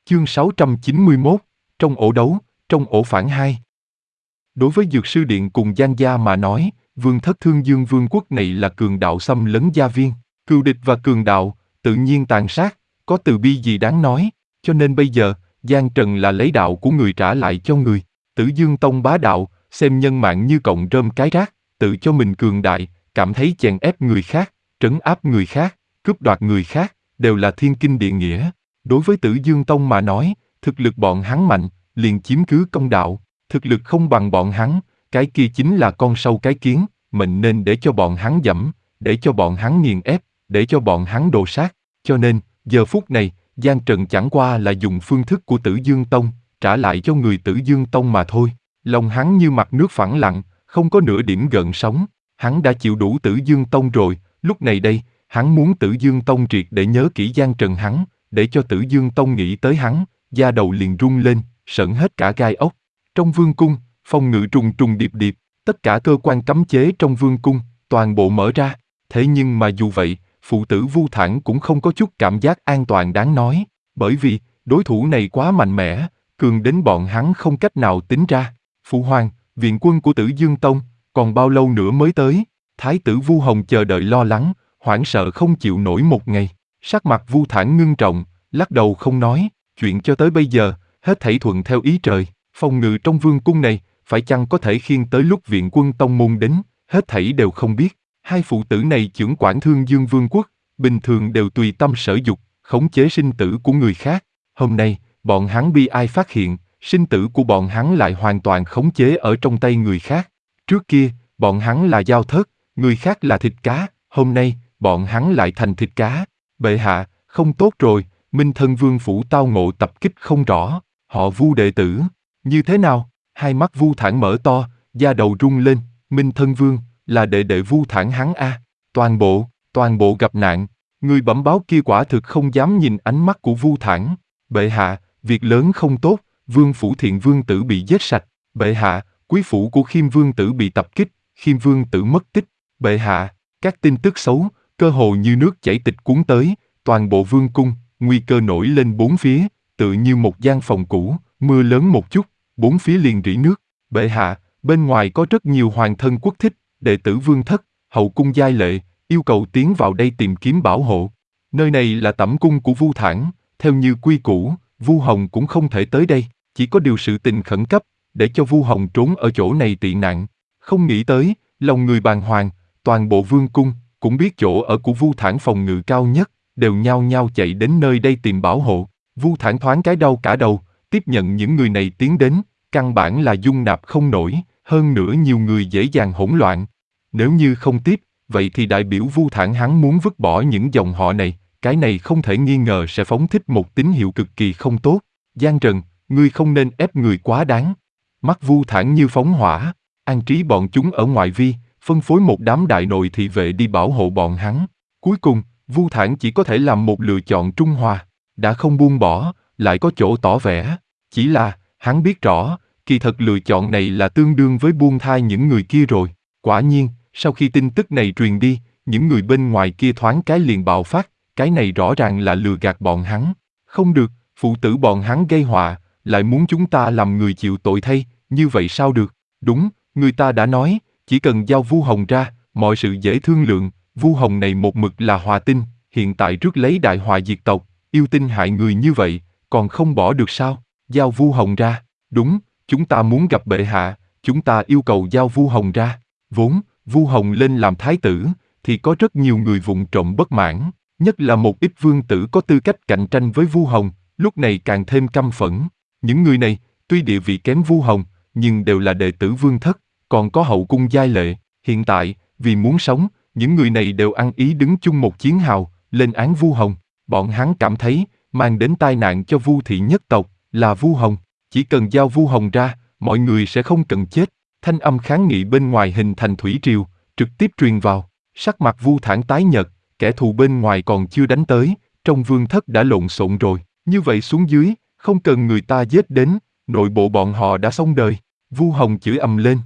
Chương 691, trong ổ đấu, trong ổ phản 2. Đối với Dược Sư Điện cùng Giang Gia mà nói, Vương thất Thương Dương Vương quốc này là cường đạo xâm lấn gia viên, cừu địch và cường đạo, tự nhiên tàn sát, có từ bi gì đáng nói, cho nên bây giờ, Giang Trần là lấy đạo của người trả lại cho người, Tử Dương Tông bá đạo, xem nhân mạng như cọng rơm cái rác, tự cho mình cường đại, cảm thấy chèn ép người khác, trấn áp người khác, cướp đoạt người khác, đều là thiên kinh địa nghĩa. Đối với Tử Dương Tông mà nói, thực lực bọn hắn mạnh, liền chiếm cứ công đạo, thực lực không bằng bọn hắn, cái kia chính là con sâu cái kiến, mình nên để cho bọn hắn dẫm, để cho bọn hắn nghiền ép, để cho bọn hắn đồ sát. Cho nên, giờ phút này, Giang Trần chẳng qua là dùng phương thức của Tử Dương Tông, trả lại cho người Tử Dương Tông mà thôi. Lòng hắn như mặt nước phẳng lặng, không có nửa điểm gợn sóng, hắn đã chịu đủ Tử Dương Tông rồi, lúc này đây, hắn muốn Tử Dương Tông triệt để nhớ kỹ Giang Trần hắn, để cho Tử Dương Tông nghĩ tới hắn, da đầu liền rung lên, sởn hết cả gai ốc. Trong vương cung, phòng ngự trùng trùng điệp điệp, tất cả cơ quan cấm chế trong vương cung, toàn bộ mở ra. Thế nhưng mà dù vậy, phụ tử Vu Thản cũng không có chút cảm giác an toàn đáng nói, bởi vì, đối thủ này quá mạnh mẽ, cường đến bọn hắn không cách nào tính ra. Phụ hoàng, viện quân của Tử Dương Tông, còn bao lâu nữa mới tới? Thái tử Vu Hồng chờ đợi lo lắng, hoảng sợ không chịu nổi một ngày. Sắc mặt Vu Thản ngưng trọng, lắc đầu không nói, chuyện cho tới bây giờ, hết thảy thuận theo ý trời. Phòng ngự trong vương cung này, phải chăng có thể khiêng tới lúc viện quân tông môn đến, hết thảy đều không biết. Hai phụ tử này chưởng quản Thương Dương Vương quốc, bình thường đều tùy tâm sở dục, khống chế sinh tử của người khác. Hôm nay, bọn hắn bi ai phát hiện, sinh tử của bọn hắn lại hoàn toàn khống chế ở trong tay người khác. Trước kia, bọn hắn là dao thớt, người khác là thịt cá, hôm nay, bọn hắn lại thành thịt cá. Bệ hạ, không tốt rồi, Minh Thân Vương phủ tao ngộ tập kích không rõ, họ Vu đệ tử. Như thế nào? Hai mắt Vu Thản mở to, da đầu rung lên, Minh Thân Vương, là đệ đệ Vu Thản hắn a. Toàn bộ gặp nạn, người bẩm báo kia quả thực không dám nhìn ánh mắt của Vu Thản. Bệ hạ, việc lớn không tốt, Vương phủ Thiện Vương tử bị giết sạch. Bệ hạ, quý phủ của Khiêm Vương tử bị tập kích, Khiêm Vương tử mất tích. Bệ hạ, các tin tức xấu, cơ hồ như nước chảy tịch cuốn tới, toàn bộ vương cung, nguy cơ nổi lên bốn phía, tự như một gian phòng cũ, mưa lớn một chút, bốn phía liền rỉ nước. Bệ hạ, bên ngoài có rất nhiều hoàng thân quốc thích, đệ tử vương thất, hậu cung giai lệ, yêu cầu tiến vào đây tìm kiếm bảo hộ. Nơi này là tẩm cung của Vu Thản, theo như quy củ, Vu Hồng cũng không thể tới đây, chỉ có điều sự tình khẩn cấp, để cho Vu Hồng trốn ở chỗ này tị nạn. Không nghĩ tới, lòng người bàng hoàng, toàn bộ vương cung, cũng biết chỗ ở của Vu Thản phòng ngự cao nhất, đều nhao nhao chạy đến nơi đây tìm bảo hộ. Vu Thản thoáng cái đau cả đầu, tiếp nhận những người này tiến đến, căn bản là dung nạp không nổi, hơn nữa nhiều người dễ dàng hỗn loạn. Nếu như không tiếp, vậy thì đại biểu Vu Thản hắn muốn vứt bỏ những dòng họ này, cái này không thể nghi ngờ sẽ phóng thích một tín hiệu cực kỳ không tốt. Giang Trần, ngươi không nên ép người quá đáng. Mắt Vu Thản như phóng hỏa, an trí bọn chúng ở ngoại vi, phân phối một đám đại nội thị vệ đi bảo hộ bọn hắn. Cuối cùng, Vu Thản chỉ có thể làm một lựa chọn trung hòa, đã không buông bỏ, lại có chỗ tỏ vẻ. Chỉ là, hắn biết rõ, kỳ thật lựa chọn này là tương đương với buông tha những người kia rồi. Quả nhiên, sau khi tin tức này truyền đi, những người bên ngoài kia thoáng cái liền bạo phát, cái này rõ ràng là lừa gạt bọn hắn. Không được, phụ tử bọn hắn gây họa, lại muốn chúng ta làm người chịu tội thay, như vậy sao được? Đúng, người ta đã nói, chỉ cần giao Vu Hồng ra, mọi sự dễ thương lượng. Vu Hồng này một mực là hòa tinh, hiện tại rước lấy đại họa diệt tộc, yêu tinh hại người như vậy, còn không bỏ được sao? Giao Vu Hồng ra. Đúng, chúng ta muốn gặp bệ hạ, chúng ta yêu cầu giao Vu Hồng ra. Vốn, Vu Hồng lên làm thái tử, thì có rất nhiều người vụng trộm bất mãn, nhất là một ít vương tử có tư cách cạnh tranh với Vu Hồng, lúc này càng thêm căm phẫn. Những người này, tuy địa vị kém Vu Hồng, nhưng đều là đệ tử vương thất, còn có hậu cung giai lệ. Hiện tại, vì muốn sống, những người này đều ăn ý đứng chung một chiến hào, lên án Vu Hồng. Bọn hắn cảm thấy, mang đến tai nạn cho Vu thị nhất tộc, là Vu Hồng. Chỉ cần giao Vu Hồng ra, mọi người sẽ không cần chết. Thanh âm kháng nghị bên ngoài hình thành thủy triều, trực tiếp truyền vào. Sắc mặt Vu Thản tái nhợt, kẻ thù bên ngoài còn chưa đánh tới, trong vương thất đã lộn xộn rồi. Như vậy xuống dưới, không cần người ta giết đến, nội bộ bọn họ đã xong đời. Vu Hồng chửi ầm lên.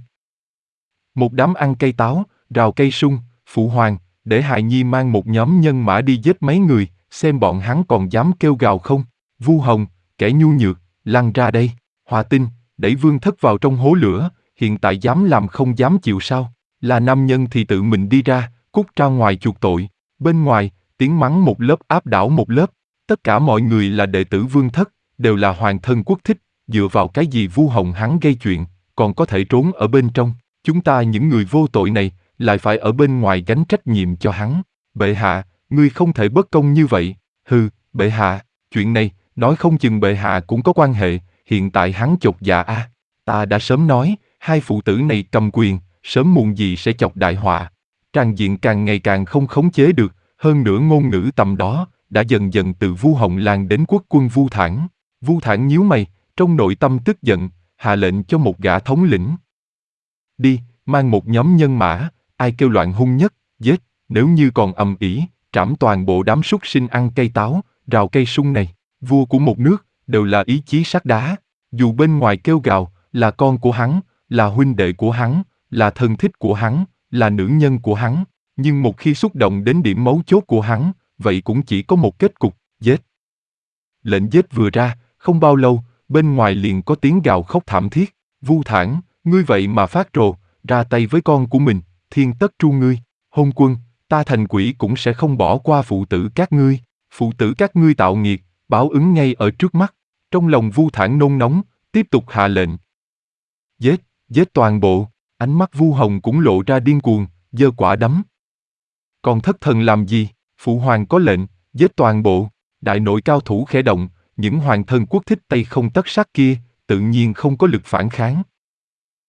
Một đám ăn cây táo, rào cây sung, phụ hoàng, để Hài Nhi mang một nhóm nhân mã đi giết mấy người, xem bọn hắn còn dám kêu gào không. Vu Hồng, kẻ nhu nhược, lăn ra đây. Hòa Tinh, đẩy Vương Thất vào trong hố lửa, hiện tại dám làm không dám chịu sao? Là nam nhân thì tự mình đi ra, cút ra ngoài chuộc tội. Bên ngoài, tiếng mắng một lớp áp đảo một lớp. Tất cả mọi người là đệ tử Vương Thất, đều là hoàng thân quốc thích, dựa vào cái gì Vu Hồng hắn gây chuyện, còn có thể trốn ở bên trong. Chúng ta những người vô tội này, lại phải ở bên ngoài gánh trách nhiệm cho hắn. Bệ hạ, ngươi không thể bất công như vậy. Hừ, bệ hạ, chuyện này, nói không chừng bệ hạ cũng có quan hệ, hiện tại hắn chột dạ a. Ta đã sớm nói, hai phụ tử này cầm quyền, sớm muộn gì sẽ chọc đại họa. Tràng diện càng ngày càng không khống chế được, hơn nữa ngôn ngữ tầm đó, đã dần dần từ Vu Hồng lan đến quốc quân Vu Thản. Vu Thản nhíu mày, trong nội tâm tức giận, hạ lệnh cho một gã thống lĩnh. Đi, mang một nhóm nhân mã, ai kêu loạn hung nhất, giết, nếu như còn ầm ĩ, trảm toàn bộ đám súc sinh ăn cây táo, rào cây sung này. Vua của một nước, đều là ý chí sắt đá. Dù bên ngoài kêu gào, là con của hắn, là huynh đệ của hắn, là thân thích của hắn, là nữ nhân của hắn, nhưng một khi xúc động đến điểm mấu chốt của hắn, vậy cũng chỉ có một kết cục, giết. Lệnh giết vừa ra, không bao lâu, bên ngoài liền có tiếng gào khóc thảm thiết. Vu Thản, ngươi vậy mà phát rồ, ra tay với con của mình, thiên tất tru ngươi. Hôn quân, ta thành quỷ cũng sẽ không bỏ qua phụ tử các ngươi. Phụ tử các ngươi tạo nghiệt, báo ứng ngay ở trước mắt. Trong lòng Vu Thản nôn nóng, tiếp tục hạ lệnh. Giết, giết toàn bộ. Ánh mắt Vu Hồng cũng lộ ra điên cuồng, giơ quả đấm. Còn thất thần làm gì? Phụ hoàng có lệnh, giết toàn bộ. Đại nội cao thủ khẽ động, những hoàng thân quốc thích tay không tất sắt kia, tự nhiên không có lực phản kháng.